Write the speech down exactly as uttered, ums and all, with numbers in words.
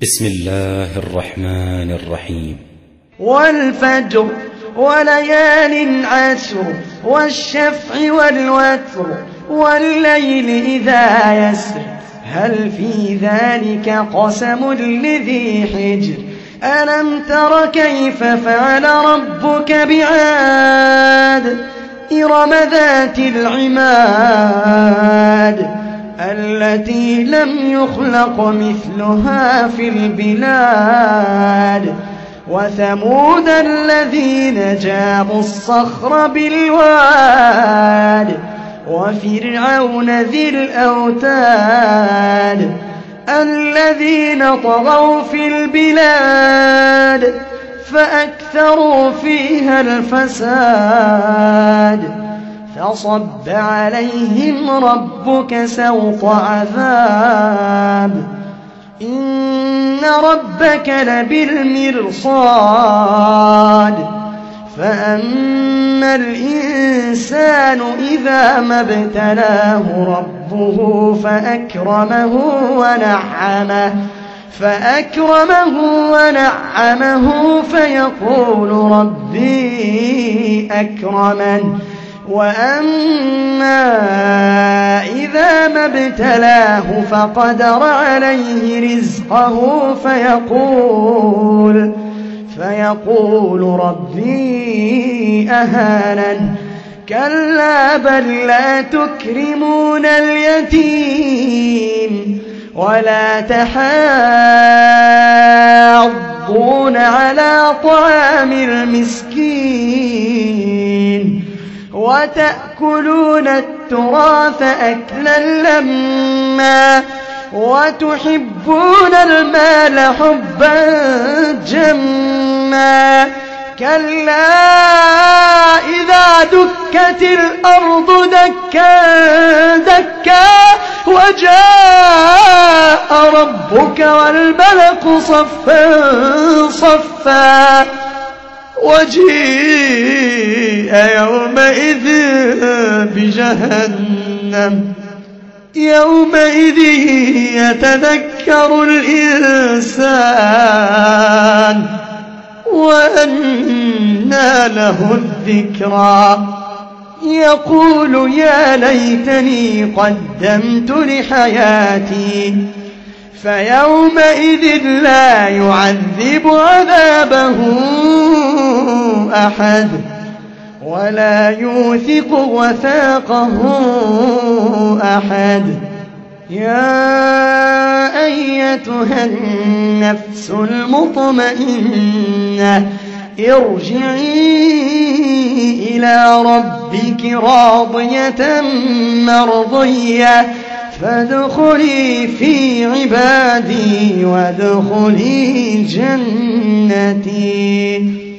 بسم الله الرحمن الرحيم. والفجر وليال عشر والشفع والوتر والليل إذا يسر هل في ذلك قسم لذي حجر ألم تر كيف فعل ربك بعاد إرم ذات العماد التي لم يخلق مثلها في البلاد وثمود الذين جابوا الصخر بالواد وفرعون ذي الأوتاد الذين طغوا في البلاد فأكثروا فيها الفساد فصب عليهم ربك سوط عذاب إن ربك لبالمرصاد فأما الإنسان إذا ما ابتلاه ربه فأكرمه ونعمه فأكرمه ونعمه فيقول ربي أكرمن وأما إذا ما ابتلاه فقدر عليه رزقه فيقول فيقول ربي أهانن كلا بل لا تكرمون اليتيم ولا تحاضون على طعام المسكين وتأكلون التراث أكلا لما وتحبون المال حبا جما كلا إذا دكت الأرض دكا دكا وجاء ربك والملك صفا صفا وجيء يومئذ بجهنم يومئذ يتذكر الإنسان وأنى له الذكرى يقول يا ليتني قدمت لحياتي فيومئذ لا يعذب عذابه أحد ولا يوثق وثاقه أحد يا أيتها النفس المطمئنة ارجعي إلى ربك راضية مرضية فادخلي في عبادي وادخلي جنتي.